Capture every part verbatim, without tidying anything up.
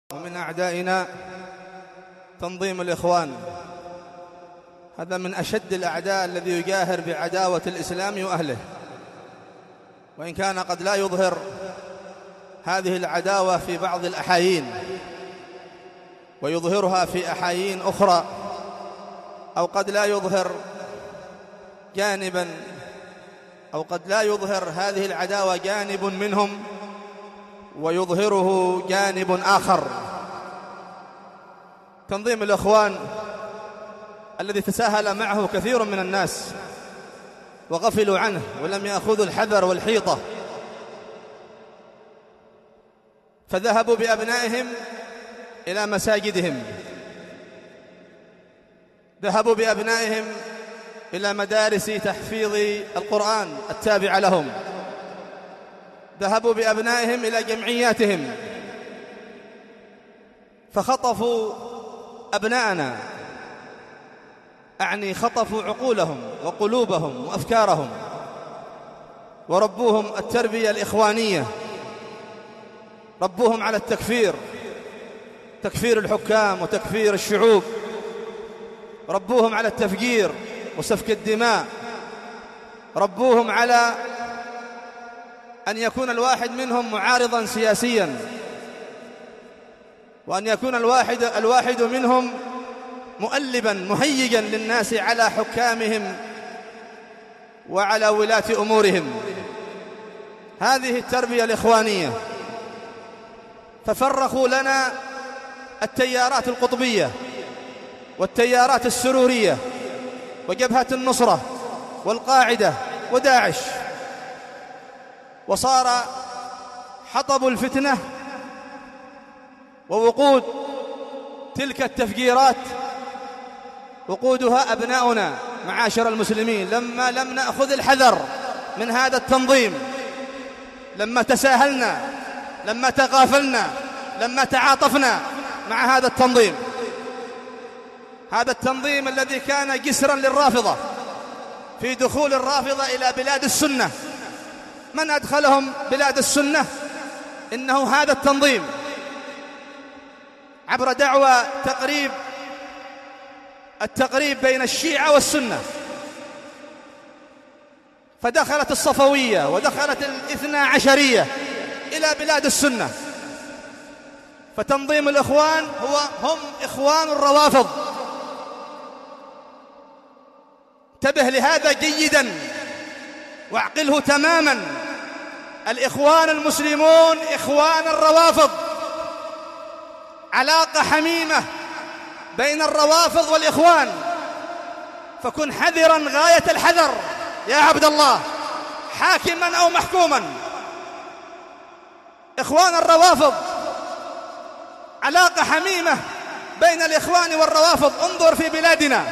ومن أعدائنا تنظيم الإخوان. هذا من أشد الأعداء الذي يجاهر بعداوة الإسلام وأهله، وإن كان قد لا يظهر هذه العداوة في بعض الأحايين ويظهرها في أحايين أخرى، أو قد لا يظهر جانبا أو قد لا يظهر هذه العداوة جانب منهم ويظهره جانب آخر. تنظيم الإخوان الذي تساهل معه كثير من الناس وغفلوا عنه ولم يأخذوا الحذر والحيطة، فذهبوا بأبنائهم إلى مساجدهم، ذهبوا بأبنائهم إلى مدارس تحفيظ القرآن التابعة لهم، ذهبوا بأبنائهم إلى جمعياتهم، فخطفوا أبناءنا، أعني خطفوا عقولهم وقلوبهم وأفكارهم، وربوهم التربية الإخوانية، ربوهم على التكفير، تكفير الحكام وتكفير الشعوب، ربوهم على التفجير وسفك الدماء، ربوهم على أن يكون الواحد منهم معارضا سياسيا، وأن يكون الواحد, الواحد منهم مؤلبا مهيجا للناس على حكامهم وعلى ولاة أمورهم. هذه التربية الإخوانية. ففرقوا لنا التيارات القطبية والتيارات السرورية وجبهة النصرة والقاعدة وداعش، وصار حطب الفتنة ووقود تلك التفجيرات وقودها أبناؤنا معاشر المسلمين، لما لم نأخذ الحذر من هذا التنظيم، لما تساهلنا، لما تغافلنا، لما تعاطفنا مع هذا التنظيم. هذا التنظيم الذي كان جسرا للرافضة في دخول الرافضة إلى بلاد السنة. من أدخلهم بلاد السنة؟ إنه هذا التنظيم، عبر دعوى تقريب التقريب بين الشيعة والسنة. فدخلت الصفوية ودخلت الاثنى عشرية إلى بلاد السنة. فتنظيم الإخوان هو هم إخوان الروافض. انتبه لهذا جيدا واعقله تماما. الإخوان المسلمون إخوان الروافض، علاقة حميمة بين الروافض والإخوان، فكن حذرا غاية الحذر يا عبد الله، حاكما أو محكوما. إخوان الروافض علاقة حميمة بين الإخوان والروافض. انظر في بلادنا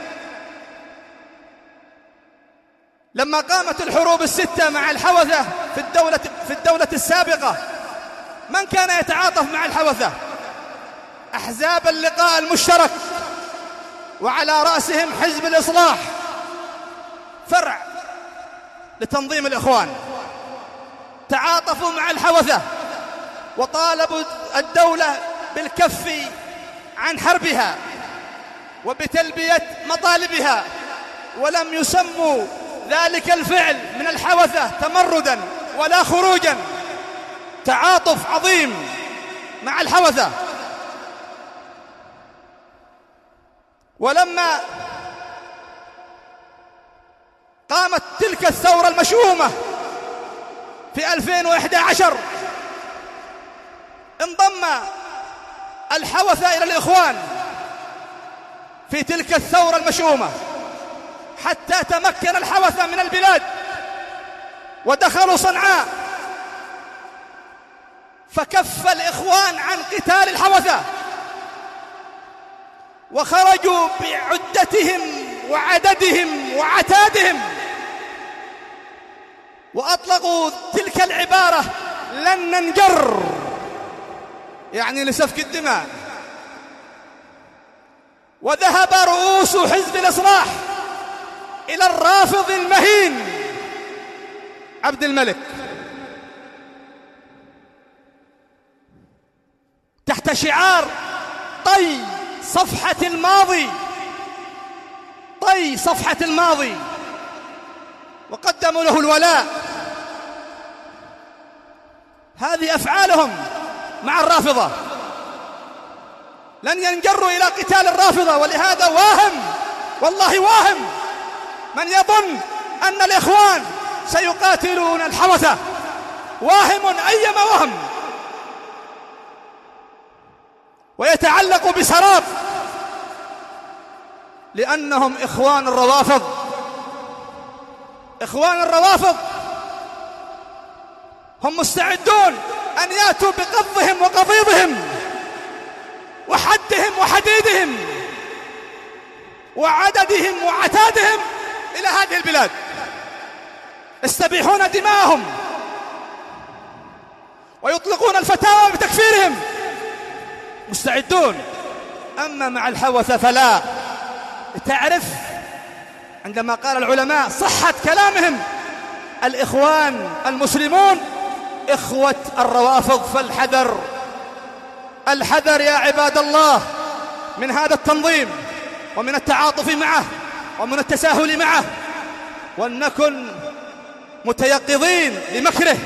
لما قامت الحروب الستة مع الحوثة في الدولة, في الدولة السابقة، من كان يتعاطف مع الحوثة؟ أحزاب اللقاء المشترك، وعلى رأسهم حزب الإصلاح، فرع لتنظيم الإخوان. تعاطفوا مع الحوثة وطالبوا الدولة بالكف عن حربها وبتلبية مطالبها، ولم يسموا ذلك الفعل من الحوثة تمردا ولا خروجا. تعاطف عظيم مع الحوثة. ولما قامت تلك الثورة المشؤومة في ألفين وإحدى عشر، انضم الحوثة إلى الإخوان في تلك الثورة المشؤومة، حتى تمكن الحوثة من البلاد ودخلوا صنعاء، فكف الإخوان عن قتال الحوثة، وخرجوا بعدتهم وعددهم وعتادهم، وأطلقوا تلك العبارة: لن ننجر، يعني لسفك الدماء. وذهب رؤوس حزب الإصلاح إلى الرافض المهين عبد الملك تحت تحت شعار طي صفحة الماضي، طي صفحة الماضي، وقدموا له الولاء. هذه أفعالهم مع الرافضة، لن ينجروا إلى قتال الرافضة. ولهذا واهم، والله واهم من يظن أن الإخوان سيقاتلون الحوثة، واهم أيما وهم، ويتعلق بسراب، لأنهم إخوان الروافض. إخوان الروافض هم مستعدون أن يأتوا بقضهم وقضيضهم وحدهم وحديدهم وعددهم وعتادهم إلى هذه البلاد، يستبيحون دماءهم ويطلقون الفتاوى بتكفيرهم، مستعدون. أما مع الحوثة فلا. تعرف عندما قال العلماء صحة كلامهم الإخوان المسلمون إخوة الروافض، فالحذر، الحذر يا عباد الله من هذا التنظيم ومن التعاطف معه ومن التساهل معه، ولنكن متيقظين لمكره.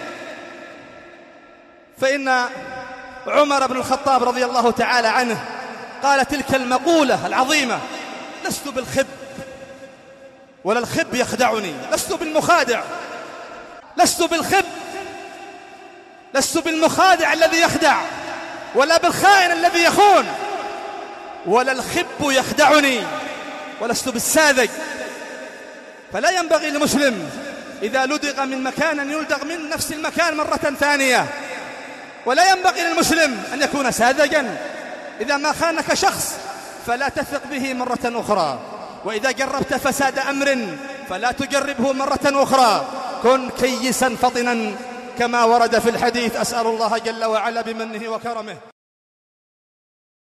فإن عمر بن الخطاب رضي الله تعالى عنه قال تلك المقولة العظيمة: لست بالخب ولا الخب يخدعني، لست بالمخادع، لست بالخب، لست بالمخادع الذي يخدع، ولا بالخائن الذي يخون، ولا الخب يخدعني، ولست بالساذج. فلا ينبغي للمسلم إذا لدغ من مكان أن يلدغ من نفس المكان مرة ثانية، ولا ينبغي للمسلم أن يكون ساذجا. إذا ما خانك شخص فلا تثق به مرة أخرى، وإذا جربت فساد أمر فلا تجربه مرة أخرى. كن كيسا فطنا كما ورد في الحديث. أسأل الله جل وعلا بمنه وكرمه